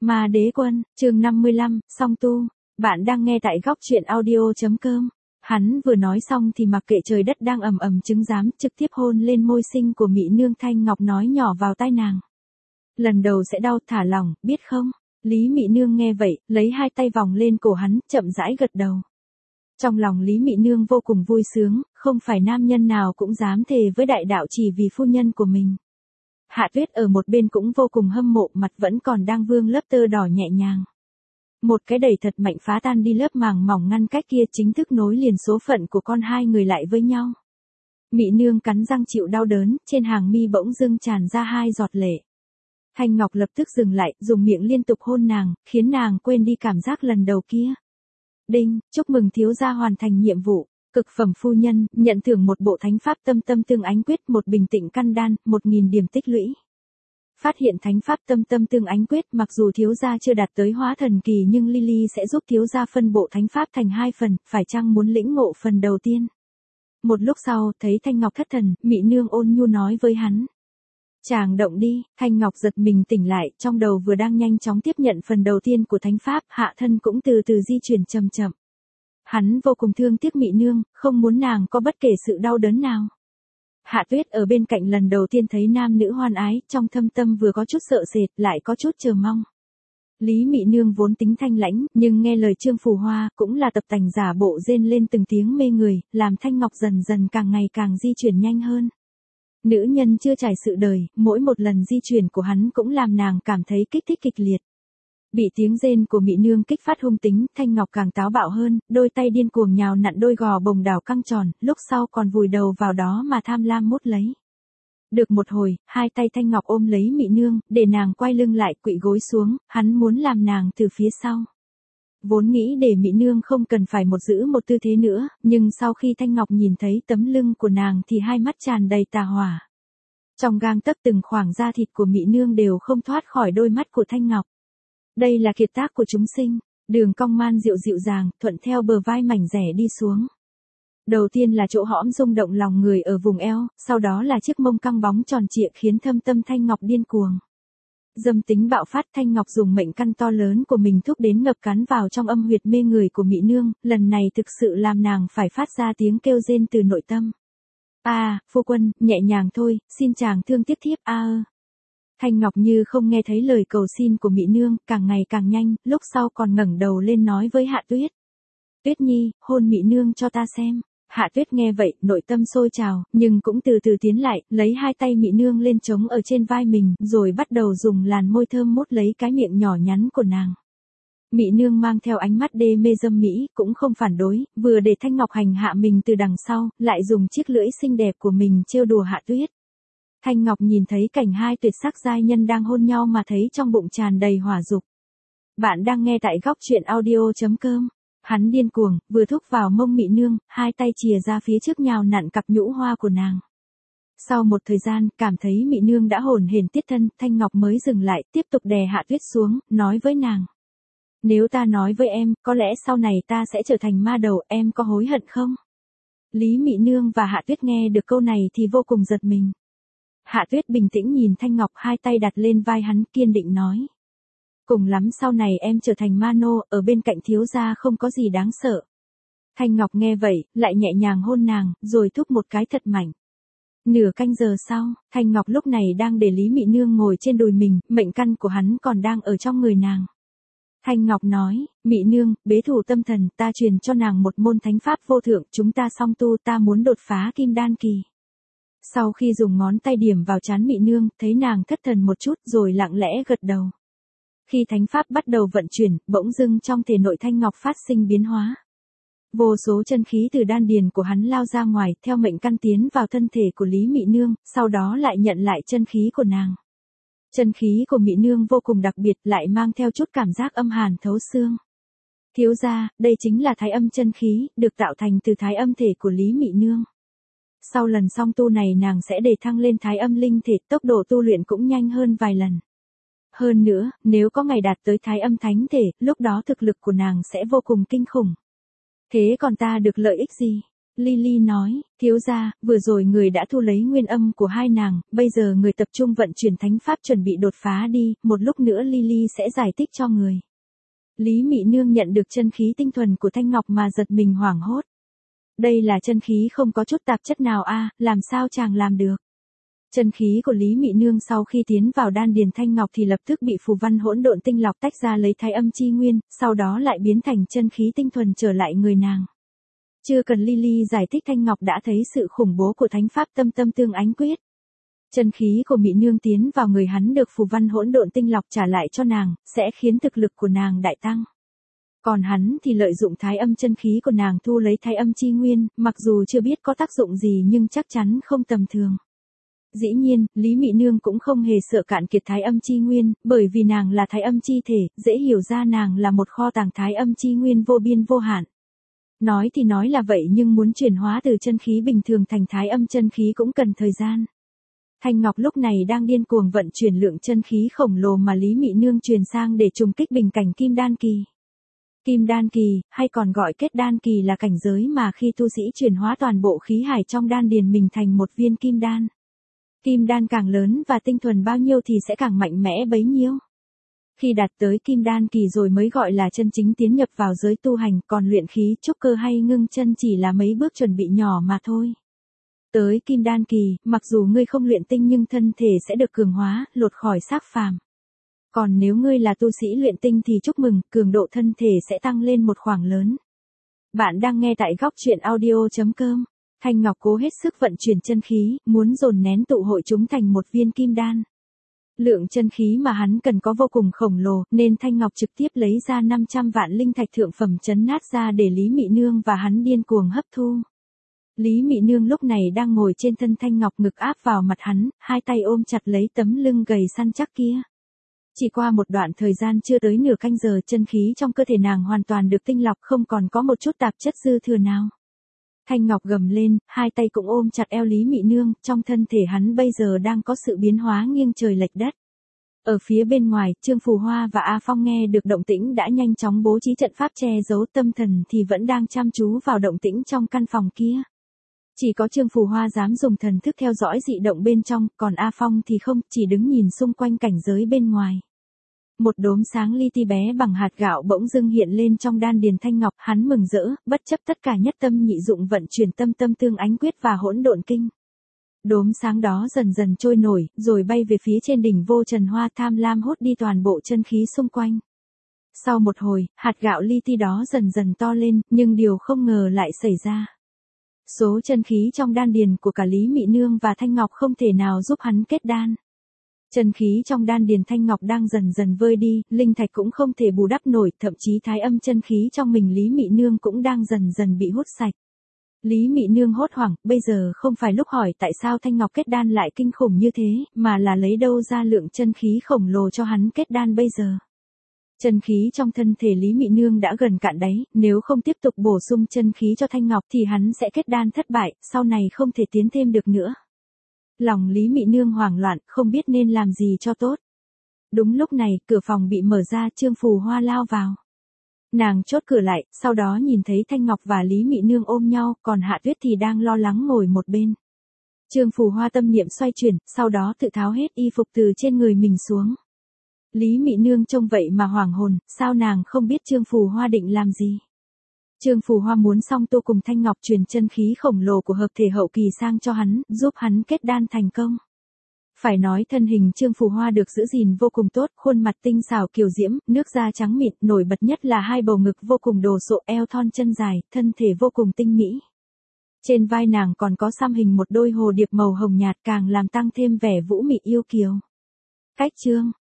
Ma Đế Quân, chương 55, song tu. Bạn đang nghe tại góc truyện audio.com. Hắn vừa nói xong thì mặc kệ trời đất đang ầm ầm chứng giám, trực tiếp hôn lên môi xinh của Mị Nương. Thanh Ngọc nói nhỏ vào tai nàng. Lần đầu sẽ đau, thả lỏng, biết không? Lý Mị Nương nghe vậy, lấy hai tay vòng lên cổ hắn, chậm rãi gật đầu. Trong lòng Lý Mị Nương vô cùng vui sướng, không phải nam nhân nào cũng dám thề với đại đạo chỉ vì phu nhân của mình. Hạ Tuyết ở một bên cũng vô cùng hâm mộ, mặt vẫn còn đang vương lớp tơ đỏ nhẹ nhàng. Một cái đẩy thật mạnh phá tan đi lớp màng mỏng ngăn cách kia, chính thức nối liền số phận của con hai người lại với nhau. Mị Nương cắn răng chịu đau đớn, trên hàng mi bỗng dưng tràn ra hai giọt lệ. Thanh Ngọc lập tức dừng lại, dùng miệng liên tục hôn nàng, khiến nàng quên đi cảm giác lần đầu kia. Đinh, chúc mừng thiếu gia hoàn thành nhiệm vụ. Cực phẩm phu nhân, nhận thưởng một bộ thánh pháp tâm tâm tương ánh quyết, một bình tĩnh căn đan, 1000 điểm tích lũy. Phát hiện thánh pháp tâm tâm tương ánh quyết, mặc dù thiếu gia chưa đạt tới hóa thần kỳ nhưng Lily sẽ giúp thiếu gia phân bộ thánh pháp thành 2 phần, phải chăng muốn lĩnh ngộ phần đầu tiên? Một lúc sau, thấy Thanh Ngọc thất thần, Mị Nương ôn nhu nói với hắn. Chàng động đi. Thanh Ngọc giật mình tỉnh lại, trong đầu vừa đang nhanh chóng tiếp nhận phần đầu tiên của thánh pháp, hạ thân cũng từ từ di chuyển chậm chậm. Hắn vô cùng thương tiếc Mị Nương, không muốn nàng có bất kể sự đau đớn nào. Hạ Tuyết ở bên cạnh lần đầu tiên thấy nam nữ hoan ái, trong thâm tâm vừa có chút sợ sệt, lại có chút chờ mong. Lý Mị Nương vốn tính thanh lãnh, nhưng nghe lời Trương Phù Hoa, cũng là tập tành giả bộ rên lên từng tiếng mê người, làm Thanh Ngọc dần dần càng ngày càng di chuyển nhanh hơn. Nữ nhân chưa trải sự đời, mỗi một lần di chuyển của hắn cũng làm nàng cảm thấy kích thích kịch liệt. Bị tiếng rên của Mị Nương kích phát hung tính, Thanh Ngọc càng táo bạo hơn, đôi tay điên cuồng nhào nặn đôi gò bồng đảo căng tròn, lúc sau còn vùi đầu vào đó mà tham lam mút lấy. Được một hồi, hai tay Thanh Ngọc ôm lấy Mị Nương, để nàng quay lưng lại, quỵ gối xuống, hắn muốn làm nàng từ phía sau. Vốn nghĩ để Mị Nương không cần phải giữ một tư thế nữa, nhưng sau khi Thanh Ngọc nhìn thấy tấm lưng của nàng thì hai mắt tràn đầy tà hỏa. Trong gang tấc từng khoảng da thịt của Mị Nương đều không thoát khỏi đôi mắt của Thanh Ngọc. Đây là kiệt tác của chúng sinh, đường cong man dịu dịu dàng, thuận theo bờ vai mảnh rẻ đi xuống. Đầu tiên là chỗ hõm rung động lòng người ở vùng eo, sau đó là chiếc mông căng bóng tròn trịa khiến thâm tâm Thanh Ngọc điên cuồng. Dâm tính bạo phát, Thanh Ngọc dùng mệnh căn to lớn của mình thúc đến ngập cắn vào trong âm huyệt mê người của Mị Nương, lần này thực sự làm nàng phải phát ra tiếng kêu rên từ nội tâm. Phu quân, nhẹ nhàng thôi, xin chàng thương tiếc thiếp Thanh Ngọc như không nghe thấy lời cầu xin của Mị Nương, càng ngày càng nhanh, lúc sau còn ngẩng đầu lên nói với Hạ Tuyết. Tuyết Nhi, hôn Mị Nương cho ta xem. Hạ Tuyết nghe vậy, nội tâm sôi trào, nhưng cũng từ từ tiến lại, lấy hai tay Mị Nương lên chống ở trên vai mình, rồi bắt đầu dùng làn môi thơm mút lấy cái miệng nhỏ nhắn của nàng. Mị Nương mang theo ánh mắt đê mê dâm mỹ, cũng không phản đối, vừa để Thanh Ngọc hành hạ mình từ đằng sau, lại dùng chiếc lưỡi xinh đẹp của mình trêu đùa Hạ Tuyết. Thanh Ngọc nhìn thấy cảnh hai tuyệt sắc giai nhân đang hôn nhau mà thấy trong bụng tràn đầy hỏa dục. Bạn đang nghe tại góc truyện audio.com. Hắn điên cuồng, vừa thúc vào mông Mị Nương, hai tay chìa ra phía trước nhào nặn cặp nhũ hoa của nàng. Sau một thời gian, cảm thấy Mị Nương đã hồn hển tiết thân, Thanh Ngọc mới dừng lại, tiếp tục đè Hạ Tuyết xuống, nói với nàng. Nếu ta nói với em, có lẽ sau này ta sẽ trở thành ma đầu, em có hối hận không? Lý Mị Nương và Hạ Tuyết nghe được câu này thì vô cùng giật mình. Hạ Tuyết bình tĩnh nhìn Thanh Ngọc, hai tay đặt lên vai hắn, kiên định nói. Cùng lắm sau này em trở thành ma nô, ở bên cạnh thiếu gia không có gì đáng sợ. Thanh Ngọc nghe vậy, lại nhẹ nhàng hôn nàng, rồi thúc một cái thật mạnh. Nửa canh giờ sau, Thanh Ngọc lúc này đang để Lý Mị Nương ngồi trên đùi mình, mệnh căn của hắn còn đang ở trong người nàng. Thanh Ngọc nói, Mị Nương, bế thủ tâm thần, ta truyền cho nàng một môn thánh pháp vô thượng, chúng ta song tu, ta muốn đột phá kim đan kỳ. Sau khi dùng ngón tay điểm vào trán Mị Nương, thấy nàng thất thần một chút rồi lặng lẽ gật đầu. Khi thánh pháp bắt đầu vận chuyển, bỗng dưng trong thể nội Thanh Ngọc phát sinh biến hóa. Vô số chân khí từ đan điền của hắn lao ra ngoài, theo mệnh căn tiến vào thân thể của Lý Mị Nương, sau đó lại nhận lại chân khí của nàng. Chân khí của Mị Nương vô cùng đặc biệt, lại mang theo chút cảm giác âm hàn thấu xương. Thiếu gia, đây chính là thái âm chân khí, được tạo thành từ thái âm thể của Lý Mị Nương. Sau lần song tu này nàng sẽ đề thăng lên thái âm linh thể, tốc độ tu luyện cũng nhanh hơn vài lần. Hơn nữa, nếu có ngày đạt tới thái âm thánh thể, lúc đó thực lực của nàng sẽ vô cùng kinh khủng. Thế còn ta được lợi ích gì? Lily nói, thiếu gia, vừa rồi người đã thu lấy nguyên âm của hai nàng, bây giờ người tập trung vận chuyển thánh pháp chuẩn bị đột phá đi, một lúc nữa Lily sẽ giải thích cho người. Lý Mị Nương nhận được chân khí tinh thuần của Thanh Ngọc mà giật mình hoảng hốt. Đây là chân khí không có chút tạp chất nào a, làm sao chàng làm được? Chân khí của Lý Mị Nương sau khi tiến vào đan điền Thanh Ngọc thì lập tức bị phù văn hỗn độn tinh lọc tách ra lấy thái âm chi nguyên, sau đó lại biến thành chân khí tinh thuần trở lại người nàng. Chưa cần Lily giải thích Thanh Ngọc đã thấy sự khủng bố của thánh pháp tâm tâm tương ánh quyết. Chân khí của Mị Nương tiến vào người hắn được phù văn hỗn độn tinh lọc trả lại cho nàng, sẽ khiến thực lực của nàng đại tăng. Còn hắn thì lợi dụng thái âm chân khí của nàng thu lấy thái âm chi nguyên, mặc dù chưa biết có tác dụng gì nhưng chắc chắn không tầm thường. Dĩ nhiên, Lý Mị Nương cũng không hề sợ cạn kiệt thái âm chi nguyên, bởi vì nàng là thái âm chi thể, dễ hiểu ra nàng là một kho tàng thái âm chi nguyên vô biên vô hạn. Nói thì nói là vậy nhưng muốn chuyển hóa từ chân khí bình thường thành thái âm chân khí cũng cần thời gian. Thanh Ngọc lúc này đang điên cuồng vận chuyển lượng chân khí khổng lồ mà Lý Mị Nương truyền sang để trùng kích bình cảnh kim đan kỳ. Kim đan kỳ, hay còn gọi kết đan kỳ là cảnh giới mà khi tu sĩ chuyển hóa toàn bộ khí hải trong đan điền mình thành một viên kim đan. Kim đan càng lớn và tinh thuần bao nhiêu thì sẽ càng mạnh mẽ bấy nhiêu. Khi đạt tới kim đan kỳ rồi mới gọi là chân chính tiến nhập vào giới tu hành, còn luyện khí trúc cơ hay ngưng chân chỉ là mấy bước chuẩn bị nhỏ mà thôi. Tới kim đan kỳ, mặc dù ngươi không luyện tinh nhưng thân thể sẽ được cường hóa, lột khỏi xác phàm. Còn nếu ngươi là tu sĩ luyện tinh thì chúc mừng, cường độ thân thể sẽ tăng lên một khoảng lớn. Bạn đang nghe tại góc truyện audio.com. Thanh Ngọc cố hết sức vận chuyển chân khí, muốn dồn nén tụ hội chúng thành một viên kim đan. Lượng chân khí mà hắn cần có vô cùng khổng lồ, nên Thanh Ngọc trực tiếp lấy ra 500 vạn linh thạch thượng phẩm chấn nát ra để Lý Mị Nương và hắn điên cuồng hấp thu. Lý Mị Nương lúc này đang ngồi trên thân Thanh Ngọc ngực áp vào mặt hắn, hai tay ôm chặt lấy tấm lưng gầy săn chắc kia. Chỉ qua một đoạn thời gian chưa tới nửa canh giờ, chân khí trong cơ thể nàng hoàn toàn được tinh lọc, không còn có một chút tạp chất dư thừa nào. Thanh Ngọc gầm lên, hai tay cũng ôm chặt eo Lý Mị Nương, trong thân thể hắn bây giờ đang có sự biến hóa nghiêng trời lệch đất. Ở phía bên ngoài, Trương Phù Hoa và A Phong nghe được động tĩnh đã nhanh chóng bố trí trận pháp che giấu, tâm thần thì vẫn đang chăm chú vào động tĩnh trong căn phòng kia. Chỉ có Trương Phù Hoa dám dùng thần thức theo dõi dị động bên trong, còn A Phong thì không, chỉ đứng nhìn xung quanh cảnh giới bên ngoài. Một đốm sáng li ti bé bằng hạt gạo bỗng dưng hiện lên trong đan điền Thanh Ngọc, hắn mừng rỡ, bất chấp tất cả nhất tâm nhị dụng vận chuyển tâm tâm tương ánh quyết và hỗn độn kinh. Đốm sáng đó dần dần trôi nổi, rồi bay về phía trên đỉnh Vô Trần Hoa, tham lam hút đi toàn bộ chân khí xung quanh. Sau một hồi, hạt gạo li ti đó dần dần to lên, nhưng điều không ngờ lại xảy ra. Số chân khí trong đan điền của cả Lý Mị Nương và Thanh Ngọc không thể nào giúp hắn kết đan. Chân khí trong đan điền Thanh Ngọc đang dần dần vơi đi, linh thạch cũng không thể bù đắp nổi, thậm chí thái âm chân khí trong mình Lý Mị Nương cũng đang dần dần bị hút sạch. Lý Mị Nương hốt hoảng, bây giờ không phải lúc hỏi tại sao Thanh Ngọc kết đan lại kinh khủng như thế, mà là lấy đâu ra lượng chân khí khổng lồ cho hắn kết đan bây giờ. Chân khí trong thân thể Lý Mị Nương đã gần cạn đáy, nếu không tiếp tục bổ sung chân khí cho Thanh Ngọc thì hắn sẽ kết đan thất bại, sau này không thể tiến thêm được nữa. Lòng Lý Mị Nương hoảng loạn, không biết nên làm gì cho tốt. Đúng lúc này, cửa phòng bị mở ra, Trương Phù Hoa lao vào. Nàng chốt cửa lại, sau đó nhìn thấy Thanh Ngọc và Lý Mị Nương ôm nhau, còn Hạ Tuyết thì đang lo lắng ngồi một bên. Trương Phù Hoa tâm niệm xoay chuyển, sau đó tự tháo hết y phục từ trên người mình xuống. Lý Mị Nương trông vậy mà hoảng hồn, sao nàng không biết Trương Phù Hoa định làm gì? Trương Phù Hoa muốn song tu cùng Thanh Ngọc truyền chân khí khổng lồ của hợp thể hậu kỳ sang cho hắn, giúp hắn kết đan thành công. Phải nói thân hình Trương Phù Hoa được giữ gìn vô cùng tốt, khuôn mặt tinh xảo kiều diễm, nước da trắng mịn, nổi bật nhất là hai bầu ngực vô cùng đồ sộ, eo thon chân dài, thân thể vô cùng tinh mỹ. Trên vai nàng còn có xăm hình một đôi hồ điệp màu hồng nhạt, càng làm tăng thêm vẻ vũ mị yêu kiều. Cách chương